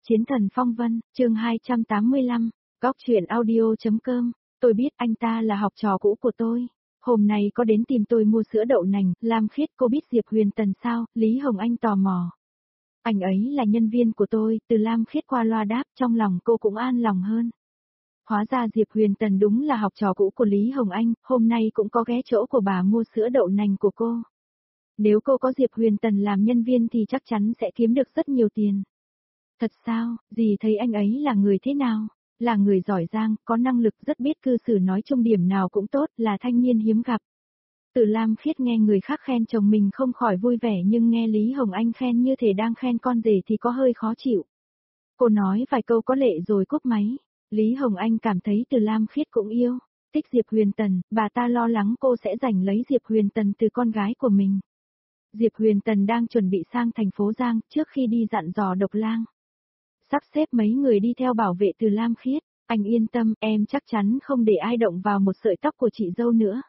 Chiến thần phong vân, chương 285, góc truyện audio.com, tôi biết anh ta là học trò cũ của tôi. Hôm nay có đến tìm tôi mua sữa đậu nành, Lam Khiết cô biết Diệp Huyền Tần sao, Lý Hồng Anh tò mò. Anh ấy là nhân viên của tôi, từ Lam Khiết qua loa đáp trong lòng cô cũng an lòng hơn. Hóa ra Diệp Huyền Tần đúng là học trò cũ của Lý Hồng Anh, hôm nay cũng có ghé chỗ của bà mua sữa đậu nành của cô. Nếu cô có Diệp Huyền Tần làm nhân viên thì chắc chắn sẽ kiếm được rất nhiều tiền. Thật sao, dì thấy anh ấy là người thế nào? Là người giỏi giang, có năng lực rất biết cư xử nói chung điểm nào cũng tốt, là thanh niên hiếm gặp. Từ Lam Khiết nghe người khác khen chồng mình không khỏi vui vẻ nhưng nghe Lý Hồng Anh khen như thể đang khen con rể thì có hơi khó chịu. Cô nói vài câu có lệ rồi cúp máy. Lý Hồng Anh cảm thấy Từ Lam Khiết cũng yêu, thích Diệp Huyền Tần, bà ta lo lắng cô sẽ giành lấy Diệp Huyền Tần từ con gái của mình. Diệp Huyền Tần đang chuẩn bị sang thành phố Giang trước khi đi dặn dò Độc Lang. Sắp xếp mấy người đi theo bảo vệ Từ Lam Khiết, anh yên tâm, em chắc chắn không để ai động vào một sợi tóc của chị dâu nữa.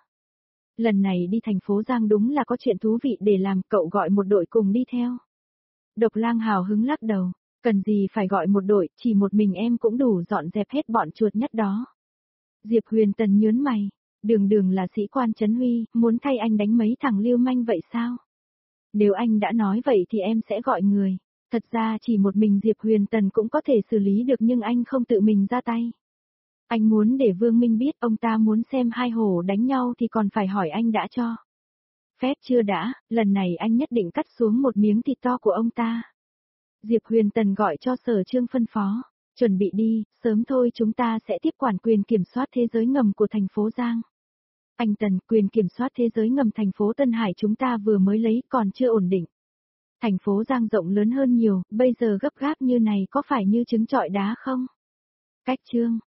Lần này đi thành phố Giang đúng là có chuyện thú vị để làm, cậu gọi một đội cùng đi theo. Độc Lang hào hứng lắc đầu, cần gì phải gọi một đội, chỉ một mình em cũng đủ dọn dẹp hết bọn chuột nhất đó. Diệp Huyền Tần nhớn mày, đường là sĩ quan Trấn Huy, muốn thay anh đánh mấy thằng lưu manh vậy sao? Nếu anh đã nói vậy thì em sẽ gọi người. Thật ra chỉ một mình Diệp Huyền Tần cũng có thể xử lý được nhưng anh không tự mình ra tay. Anh muốn để Vương Minh biết ông ta muốn xem hai hổ đánh nhau thì còn phải hỏi anh đã cho. Phép chưa đã, lần này anh nhất định cắt xuống một miếng thịt to của ông ta. Diệp Huyền Tần gọi cho Sở Trương phân phó, chuẩn bị đi, sớm thôi chúng ta sẽ tiếp quản quyền kiểm soát thế giới ngầm của thành phố Giang. Anh Tần, quyền kiểm soát thế giới ngầm thành phố Tân Hải chúng ta vừa mới lấy còn chưa ổn định. Thành phố Giang rộng lớn hơn nhiều, bây giờ gấp gáp như này có phải như trứng trọi đá không? Cách Trương,